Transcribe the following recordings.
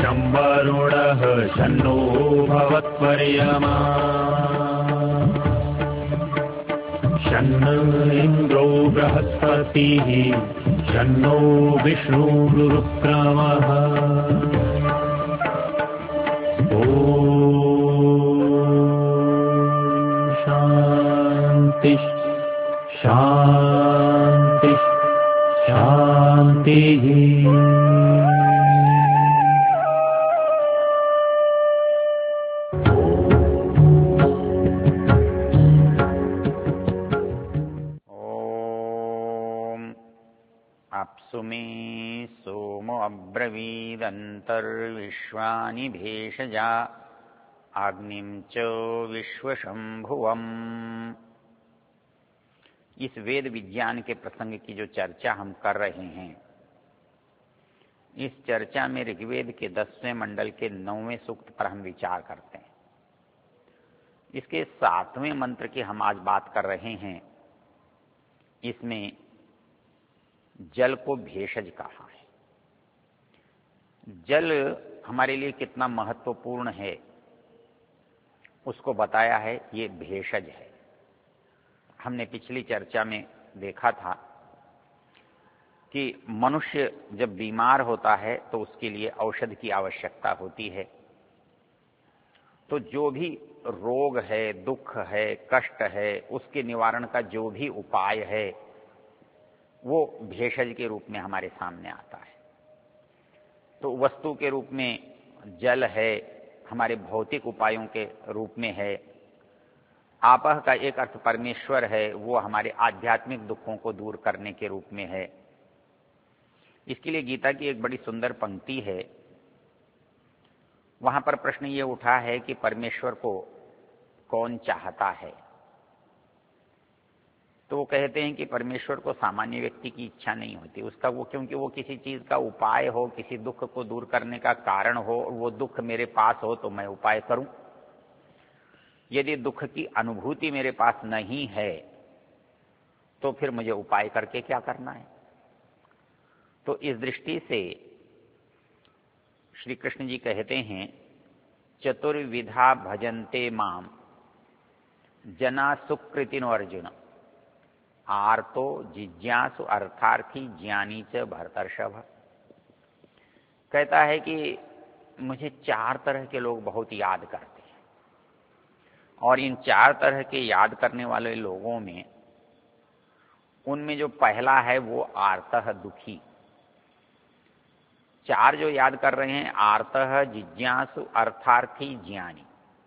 शं वरुणः शन्नो भवत्वर्यमा शन्न इन्द्रो बृहस्पतिः शन्नो विष्णुरुक्रमः ॐ शान्ति शान्ति शान्तिः। अप्सु मे सोमो अब्रवीदन्तर्विश्वानि भेषजा अग्निं च विश्वशंभुवम्। इस वेद विज्ञान के प्रसंग की जो चर्चा हम कर रहे हैं, इस चर्चा में ऋग्वेद के 10वें मंडल के 9वें सूक्त पर हम विचार करते हैं। इसके 7वें मंत्र की हम आज बात कर रहे हैं। इसमें जल को भेषज कहा है। जल हमारे लिए कितना महत्वपूर्ण है उसको बताया है, ये भेषज है। हमने पिछली चर्चा में देखा था कि मनुष्य जब बीमार होता है तो उसके लिए औषधि की आवश्यकता होती है। तो जो भी रोग है, दुख है, कष्ट है, उसके निवारण का जो भी उपाय है वो भेषज के रूप में हमारे सामने आता है। तो वस्तु के रूप में जल है, हमारे भौतिक उपायों के रूप में है। आपह का एक अर्थ परमेश्वर है, वो हमारे आध्यात्मिक दुखों को दूर करने के रूप में है। इसके लिए गीता की एक बड़ी सुंदर पंक्ति है। वहां पर प्रश्न ये उठा है कि परमेश्वर को कौन चाहता है। तो वो कहते हैं कि परमेश्वर को सामान्य व्यक्ति की इच्छा नहीं होती उसका, वो क्योंकि वो किसी चीज का उपाय हो, किसी दुख को दूर करने का कारण हो, वो दुख मेरे पास हो तो मैं उपाय करूं। यदि दुख की अनुभूति मेरे पास नहीं है तो फिर मुझे उपाय करके क्या करना है। तो इस दृष्टि से श्री कृष्ण जी कहते हैं, चतुर्विधा भजन्ते माम जना सुकृतिनो अर्जुन आर्तो जिज्ञासु अर्थार्थी ज्ञानी च भरतर्षभ। कहता है कि मुझे 4 तरह के लोग बहुत याद करते हैं और इन 4 तरह के याद करने वाले लोगों में उनमें जो पहला है वो आर्तः दुखी। 4 जो याद कर रहे हैं, आर्तः जिज्ञासु अर्थार्थी ज्ञानी।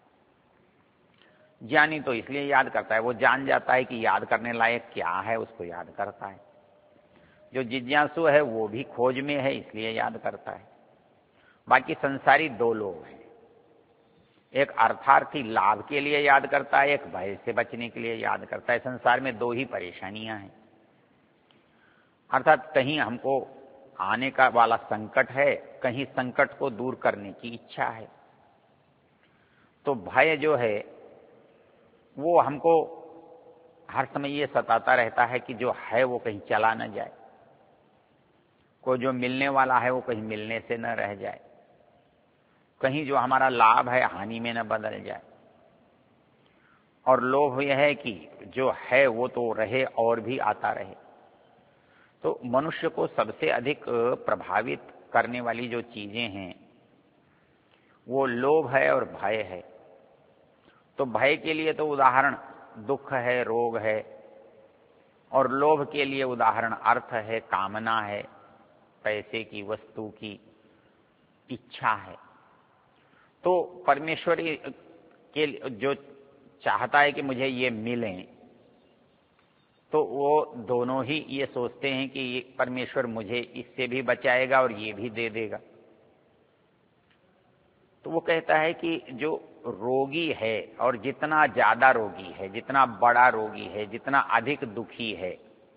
ज्ञानी तो इसलिए याद करता है, वो जान जाता है कि याद करने लायक क्या है, उसको याद करता है। जो जिज्ञासु है वो भी खोज में है, इसलिए याद करता है। बाकी संसारी 2 लोग हैं, एक अर्थार्थी लाभ के लिए याद करता है, एक भय से बचने के लिए याद करता है। संसार में 2 ही परेशानियां हैं, अर्थात कहीं हमको आने का वाला संकट है, कहीं संकट को दूर करने की इच्छा है। तो भय जो है वो हमको हर समय ये सताता रहता है कि जो है वो कहीं चला न जाए, को जो मिलने वाला है वो कहीं मिलने से न रह जाए, कहीं जो हमारा लाभ है हानि में न बदल जाए। और लोभ यह है कि जो है वो तो रहे और भी आता रहे। तो मनुष्य को सबसे अधिक प्रभावित करने वाली जो चीजें हैं वो लोभ है और भय है। तो भय के लिए तो उदाहरण दुख है, रोग है, और लोभ के लिए उदाहरण अर्थ है, कामना है, पैसे की, वस्तु की इच्छा है। तो परमेश्वर के जो चाहता है कि मुझे ये मिले, तो वो दोनों ही ये सोचते हैं कि ये परमेश्वर मुझे इससे भी बचाएगा और ये भी दे देगा। तो वो कहता है कि जो रोगी है और जितना ज्यादा रोगी है, जितना बड़ा रोगी है, जितना अधिक दुखी है,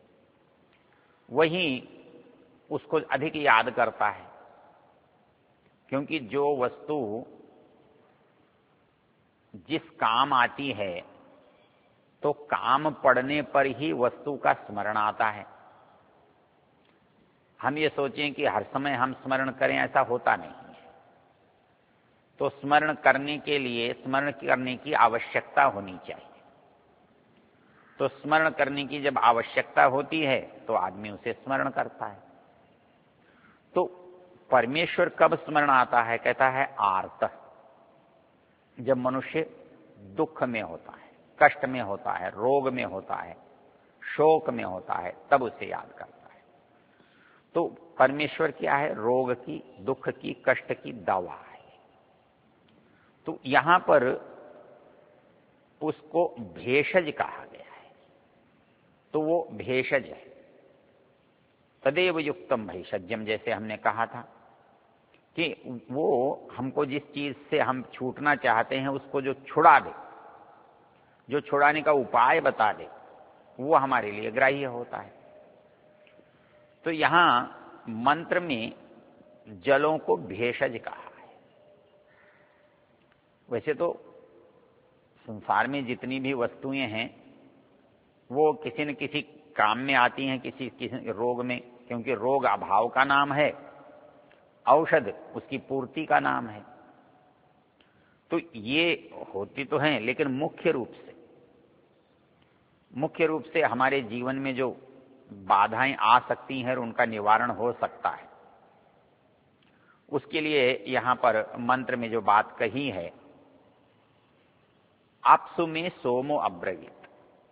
वही उसको अधिक याद करता है। क्योंकि जो वस्तु जिस काम आती है तो काम पड़ने पर ही वस्तु का स्मरण आता है। हम ये सोचें कि हर समय हम स्मरण करें, ऐसा होता नहीं है। तो स्मरण करने के लिए स्मरण करने की आवश्यकता होनी चाहिए। तो स्मरण करने की जब आवश्यकता होती है तो आदमी उसे स्मरण करता है। तो परमेश्वर कब स्मरण आता है? कहता है आर्त, जब मनुष्य दुख में होता है, कष्ट में होता है, रोग में होता है, शोक में होता है, तब उसे याद करता है। तो परमेश्वर क्या है? रोग की, दुख की, कष्ट की दवा है। तो यहां पर उसको भेषज कहा गया है। तो वो भेषज है। तदेव युक्तम भैषज्यम, जैसे हमने कहा था कि वो हमको जिस चीज से हम छूटना चाहते हैं उसको जो छुड़ा दे, जो छुड़ाने का उपाय बता दे, वो हमारे लिए ग्राह्य होता है। तो यहां मंत्र में जलों को भेषज कहा है। वैसे तो संसार में जितनी भी वस्तुएं हैं वो किसी न किसी काम में आती हैं, किसी किसी रोग में, क्योंकि रोग अभाव का नाम है, औषध उसकी पूर्ति का नाम है। तो ये होती तो हैं, लेकिन मुख्य रूप से हमारे जीवन में जो बाधाएं आ सकती हैं और उनका निवारण हो सकता है, उसके लिए यहां पर मंत्र में जो बात कही है, आपसु में सोमो अब्रवीत।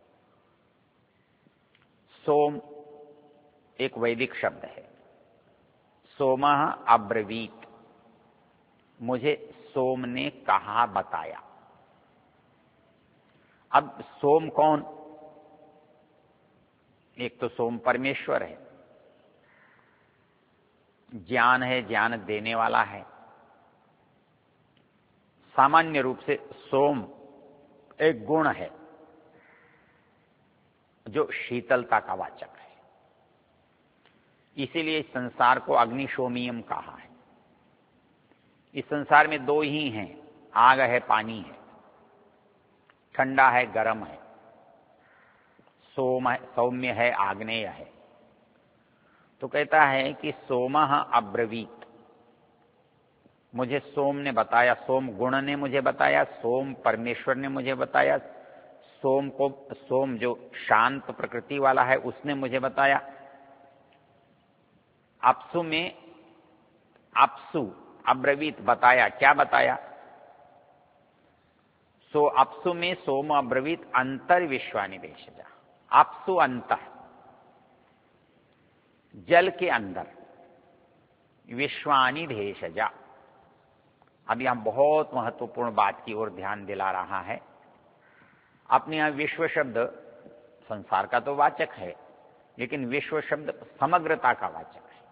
सोम एक वैदिक शब्द है। सोमः अब्रवीत, मुझे सोम ने कहा, बताया। अब सोम कौन? एक तो सोम परमेश्वर है, ज्ञान है, ज्ञान देने वाला है। सामान्य रूप से सोम एक गुण है जो शीतलता का वाचक है। इसीलिए इस संसार को अग्निशोमियम कहा है। इस संसार में दो ही हैं, आग है, पानी है, ठंडा है, गर्म है, सौम्य है, आग्नेय है। तो कहता है कि सोमः अब्रवीत, मुझे सोम ने बताया, सोम गुण ने मुझे बताया, सोम परमेश्वर ने मुझे बताया, सोम जो शांत प्रकृति वाला है उसने मुझे बताया। आपसु में, आपसु अब्रवीत, बताया। क्या बताया? सो आपसु में सोम अब्रवीत अंतर विश्वानि भेषजा। आपसु अंत, जल के अंदर, विश्वानि भेषजा। अब यहां बहुत महत्वपूर्ण बात की ओर ध्यान दिला रहा है। अपने यहां विश्व शब्द संसार का तो वाचक है, लेकिन विश्व शब्द समग्रता का वाचक है।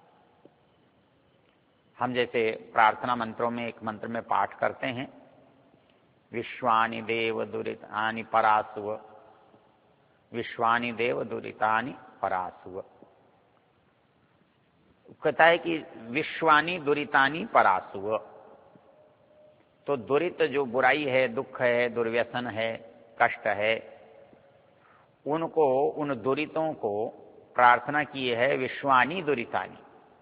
हम जैसे प्रार्थना मंत्रों में एक मंत्र में पाठ करते हैं, विश्वानि देव दुरितानि परासुव, विश्वानि देव दुरितानि परासुव। कहता है कि विश्वानि दुरितानि परासुव, तो दुरित जो बुराई है, दुख है, दुर्व्यसन है, कष्ट है, उनको, उन दुरितों को प्रार्थना की है विश्वानि दुरितानि,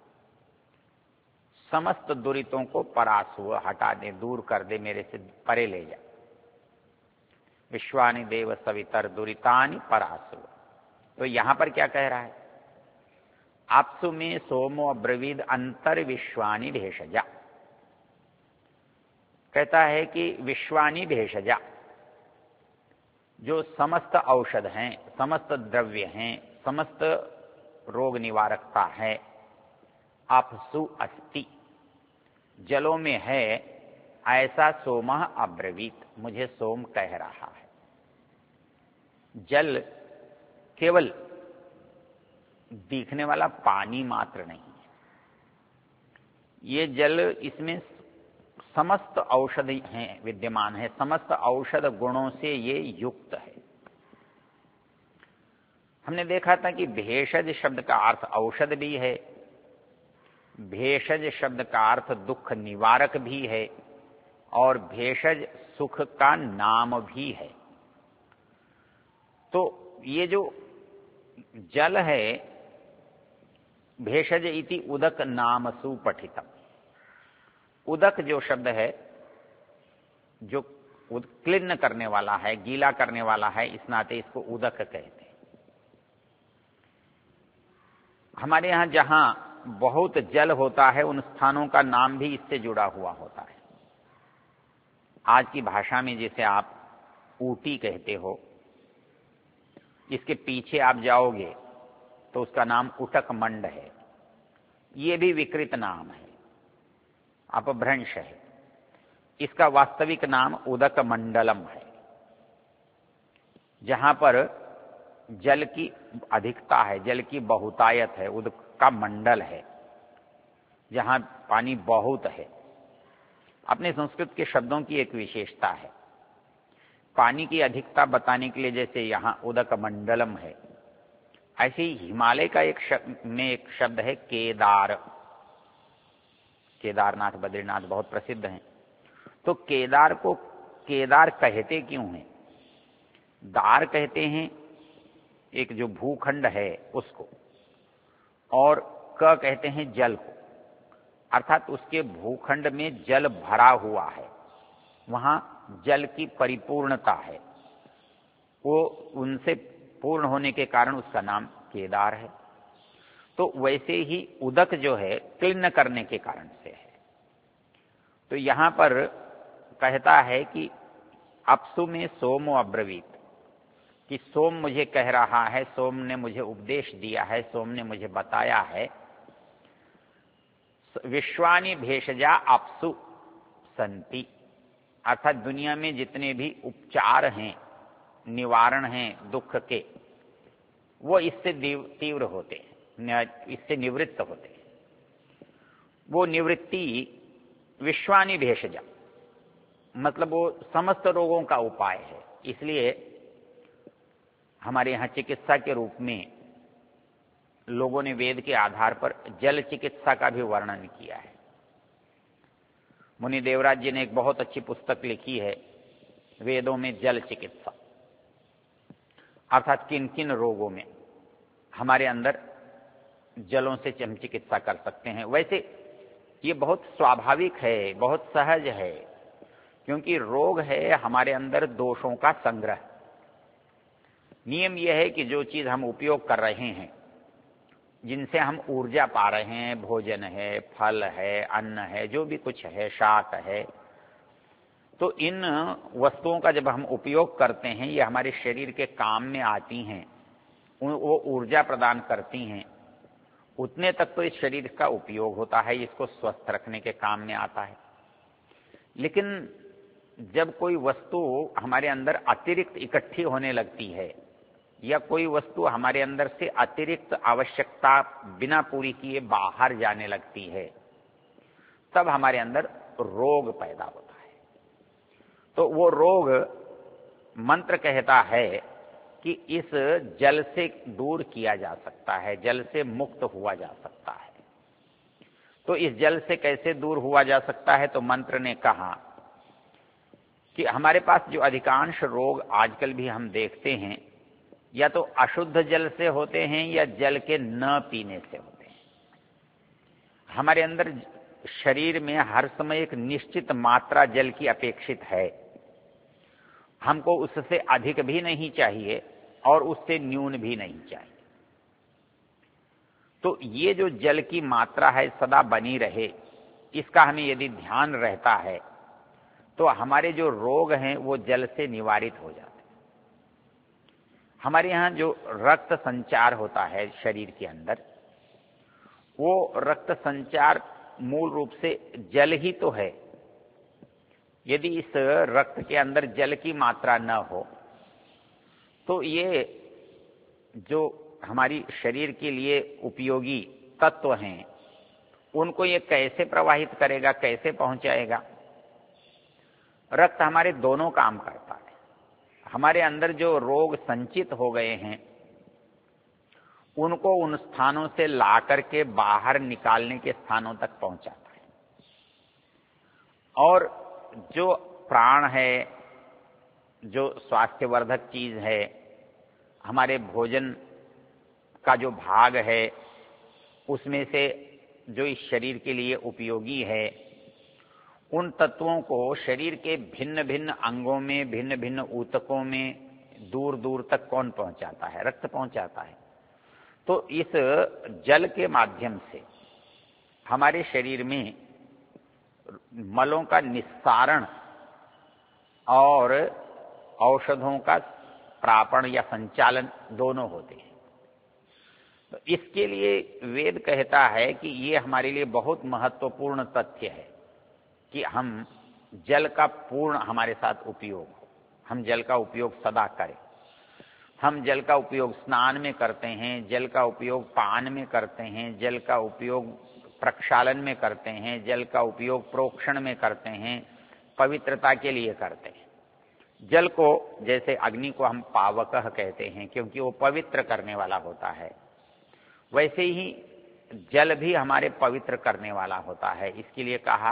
समस्त दुरितों को परासुव, हटा दे, दूर कर दे, मेरे से परे ले जा। विश्वानि देव सवितर दुरितानि परासुव। तो यहां पर क्या कह रहा है? आपसु में सोमो अब्रवीद अंतर विश्वानि भेषजा। कहता है कि विश्वानि भेषजा, जो समस्त औषध हैं, समस्त द्रव्य हैं, समस्त रोग निवारकता है, आपसु अस्ति, जलों में है, ऐसा सोमः अब्रवीत, मुझे सोम कह रहा है। जल केवल दिखने वाला पानी मात्र नहीं है, ये जल, इसमें समस्त औषधि हैं, विद्यमान है, समस्त औषध गुणों से ये युक्त है। हमने देखा था कि भेषज शब्द का अर्थ औषध भी है, भेषज शब्द का अर्थ दुख निवारक भी है, और भेषज सुख का नाम भी है। तो ये जो जल है, भेषज इति उदक नाम सुपठितम, उदक जो शब्द है जो क्लिन्न करने वाला है, गीला करने वाला है, इस नाते इसको उदक कहते हैं। हमारे यहां जहां बहुत जल होता है उन स्थानों का नाम भी इससे जुड़ा हुआ होता है। आज की भाषा में जैसे आप ऊटी कहते हो, इसके पीछे आप जाओगे तो उसका नाम उटक मंड है। ये भी विकृत नाम है, अपभ्रंश है। इसका वास्तविक नाम उदक मंडलम है, जहां पर जल की अधिकता है, जल की बहुतायत है, उदक का मंडल है, जहां पानी बहुत है। अपने संस्कृत के शब्दों की एक विशेषता है, पानी की अधिकता बताने के लिए जैसे यहां उदक मंडलम है, ऐसे ही हिमालय का एक शब्द है केदार। केदारनाथ, बद्रीनाथ बहुत प्रसिद्ध हैं। तो केदार को केदार कहते क्यों हैं? दार कहते हैं एक जो भूखंड है उसको, और क कहते हैं जल को, अर्थात उसके भूखंड में जल भरा हुआ है, वहां जल की परिपूर्णता है, वो उनसे पूर्ण होने के कारण उसका नाम केदार है। तो वैसे ही उदक जो है क्लिन्न करने के कारण से है। तो यहां पर कहता है कि अपसु में सोमो अब्रवीत, कि सोम मुझे कह रहा है, सोम ने मुझे उपदेश दिया है, सोम ने मुझे बताया है, विश्वानि भेषजा अपसु संति, अर्थात दुनिया में जितने भी उपचार हैं, निवारण हैं दुख के, वो इससे तीव्र होते हैं, इससे निवृत्त होते हैं। वो निवृत्ति विश्वानि भेषजा, मतलब वो समस्त रोगों का उपाय है। इसलिए हमारे यहां चिकित्सा के रूप में लोगों ने वेद के आधार पर जल चिकित्सा का भी वर्णन किया है। मुनि देवराज जी ने एक बहुत अच्छी पुस्तक लिखी है, वेदों में जल चिकित्सा, अर्थात किन किन रोगों में हमारे अंदर जलों से हम चिकित्सा कर सकते हैं। वैसे ये बहुत स्वाभाविक है, बहुत सहज है, क्योंकि रोग है हमारे अंदर दोषों का संग्रह। नियम यह है कि जो चीज हम उपयोग कर रहे हैं, जिनसे हम ऊर्जा पा रहे हैं, भोजन है, फल है, अन्न है, जो भी कुछ है, शाक है, तो इन वस्तुओं का जब हम उपयोग करते हैं, ये हमारे शरीर के काम में आती हैं, वो ऊर्जा प्रदान करती हैं, उतने तक तो इस शरीर का उपयोग होता है, इसको स्वस्थ रखने के काम में आता है। लेकिन जब कोई वस्तु हमारे अंदर अतिरिक्त इकट्ठी होने लगती है, या कोई वस्तु हमारे अंदर से अतिरिक्त आवश्यकता बिना पूरी किए बाहर जाने लगती है, तब हमारे अंदर रोग पैदा होता है। तो वो रोग मंत्र कहता है कि इस जल से दूर किया जा सकता है, जल से मुक्त हुआ जा सकता है। तो इस जल से कैसे दूर हुआ जा सकता है? तो मंत्र ने कहा कि हमारे पास जो अधिकांश रोग आजकल भी हम देखते हैं, या तो अशुद्ध जल से होते हैं या जल के न पीने से होते हैं। हमारे अंदर शरीर में हर समय एक निश्चित मात्रा जल की अपेक्षित है, हमको उससे अधिक भी नहीं चाहिए और उससे न्यून भी नहीं चाहिए। तो ये जो जल की मात्रा है सदा बनी रहे, इसका हमें यदि ध्यान रहता है तो हमारे जो रोग हैं वो जल से निवारित हो जाते हैं। हमारे यहां जो रक्त संचार होता है शरीर के अंदर, वो रक्त संचार मूल रूप से जल ही तो है। यदि इस रक्त के अंदर जल की मात्रा न हो तो ये जो हमारी शरीर के लिए उपयोगी तत्व हैं, उनको ये कैसे प्रवाहित करेगा, कैसे पहुंचाएगा? रक्त हमारे दोनों काम करता है। हमारे अंदर जो रोग संचित हो गए हैं, उनको उन स्थानों से ला करके बाहर निकालने के स्थानों तक पहुंचाता है। और जो प्राण है, जो स्वास्थ्यवर्धक चीज है, हमारे भोजन का जो भाग है, उसमें से जो इस शरीर के लिए उपयोगी है, उन तत्वों को शरीर के भिन्न भिन्न अंगों में, भिन्न भिन्न ऊतकों में दूर दूर तक कौन पहुंचाता है? रक्त पहुंचाता है। तो इस जल के माध्यम से हमारे शरीर में मलों का निस्सारण और औषधों का प्रापण या संचालन दोनों होते हैं। तो इसके लिए वेद कहता है कि ये हमारे लिए बहुत महत्वपूर्ण तथ्य है कि हम जल का पूर्ण हमारे साथ उपयोग हो, हम जल का उपयोग सदा करें। हम जल का उपयोग स्नान में करते हैं, जल का उपयोग पान में करते हैं, जल का उपयोग प्रक्षालन में करते हैं, जल का उपयोग प्रोक्षण में करते हैं, पवित्रता के लिए करते हैं। जल को, जैसे अग्नि को हम पावकः कहते हैं क्योंकि वो पवित्र करने वाला होता है, वैसे ही जल भी हमारे पवित्र करने वाला होता है। इसके लिए कहा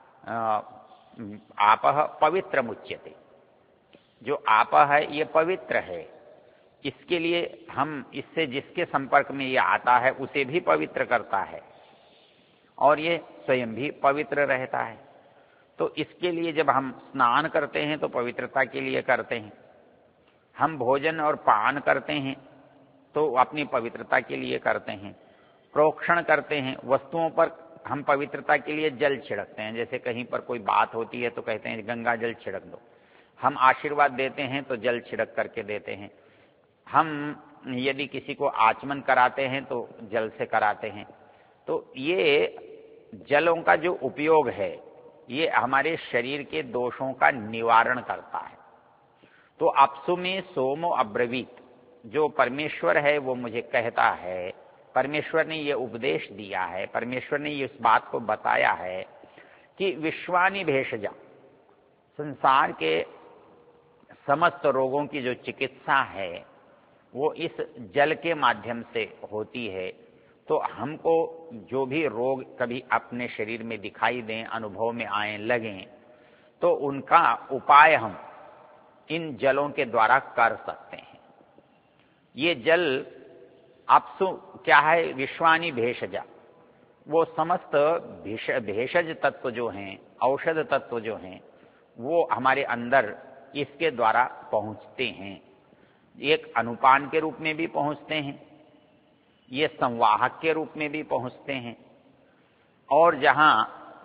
आपः पवित्र मुच्यते। जो आपः है ये पवित्र है, इसके लिए हम इससे जिसके संपर्क में ये आता है उसे भी पवित्र करता है और ये स्वयं भी पवित्र रहता है। तो इसके लिए जब हम स्नान करते हैं तो पवित्रता के लिए करते हैं, हम भोजन और पान करते हैं तो अपनी पवित्रता के लिए करते हैं, प्रोक्षण करते हैं, वस्तुओं पर हम पवित्रता के लिए जल छिड़कते हैं। जैसे कहीं पर कोई बात होती है तो कहते हैं गंगा जल छिड़क दो, हम आशीर्वाद देते हैं तो जल छिड़क करके देते हैं। हम यदि किसी को आचमन कराते हैं तो जल से कराते हैं। तो ये जलों का जो उपयोग है ये हमारे शरीर के दोषों का निवारण करता है। तो अप्सु में सोमो अब्रवीत, जो परमेश्वर है वो मुझे कहता है, परमेश्वर ने ये उपदेश दिया है, परमेश्वर ने ये इस बात को बताया है कि विश्वानि भेषजा, संसार के समस्त रोगों की जो चिकित्सा है वो इस जल के माध्यम से होती है। तो हमको जो भी रोग कभी अपने शरीर में दिखाई दें, अनुभव में आए, लगें, तो उनका उपाय हम इन जलों के द्वारा कर सकते हैं। ये जल अप्सु क्या है? विश्वानि भेषजा, वो समस्त भेषज तत्व जो हैं, औषध तत्व जो हैं, वो हमारे अंदर इसके द्वारा पहुंचते हैं। एक अनुपान के रूप में भी पहुंचते हैं, ये संवाहक के रूप में भी पहुंचते हैं, और जहां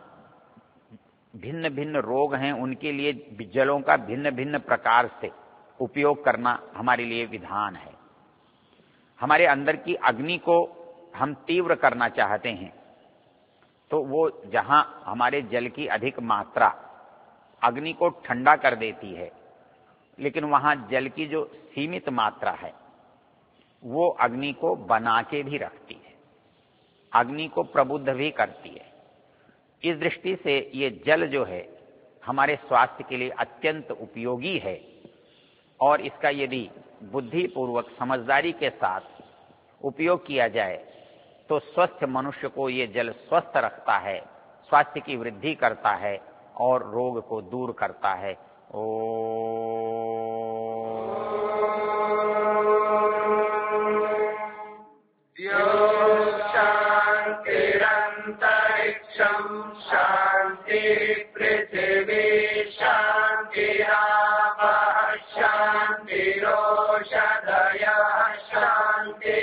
भिन्न भिन्न रोग हैं उनके लिए जलों का भिन्न भिन्न प्रकार से उपयोग करना हमारे लिए विधान है। हमारे अंदर की अग्नि को हम तीव्र करना चाहते हैं तो वो जहां हमारे जल की अधिक मात्रा अग्नि को ठंडा कर देती है, लेकिन वहां जल की जो सीमित मात्रा है वो अग्नि को बना के भी रखती है, अग्नि को प्रबुद्ध भी करती है। इस दृष्टि से ये जल जो है हमारे स्वास्थ्य के लिए अत्यंत उपयोगी है, और इसका यदि बुद्धिपूर्वक समझदारी के साथ उपयोग किया जाए तो स्वस्थ मनुष्य को ये जल स्वस्थ रखता है, स्वास्थ्य की वृद्धि करता है और रोग को दूर करता है। शांति पृथ्वी शांतिरापः शांतिरोषधयः शांति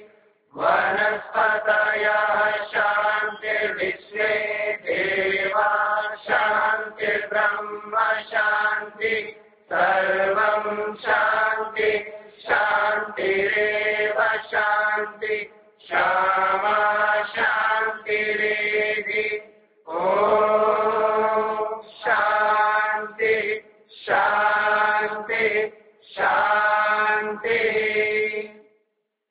वनस्पतयः शांतिर्विश्वे देवा शांति ब्रह्म शांति सर्वं शांति शांतिरेव शांति शांति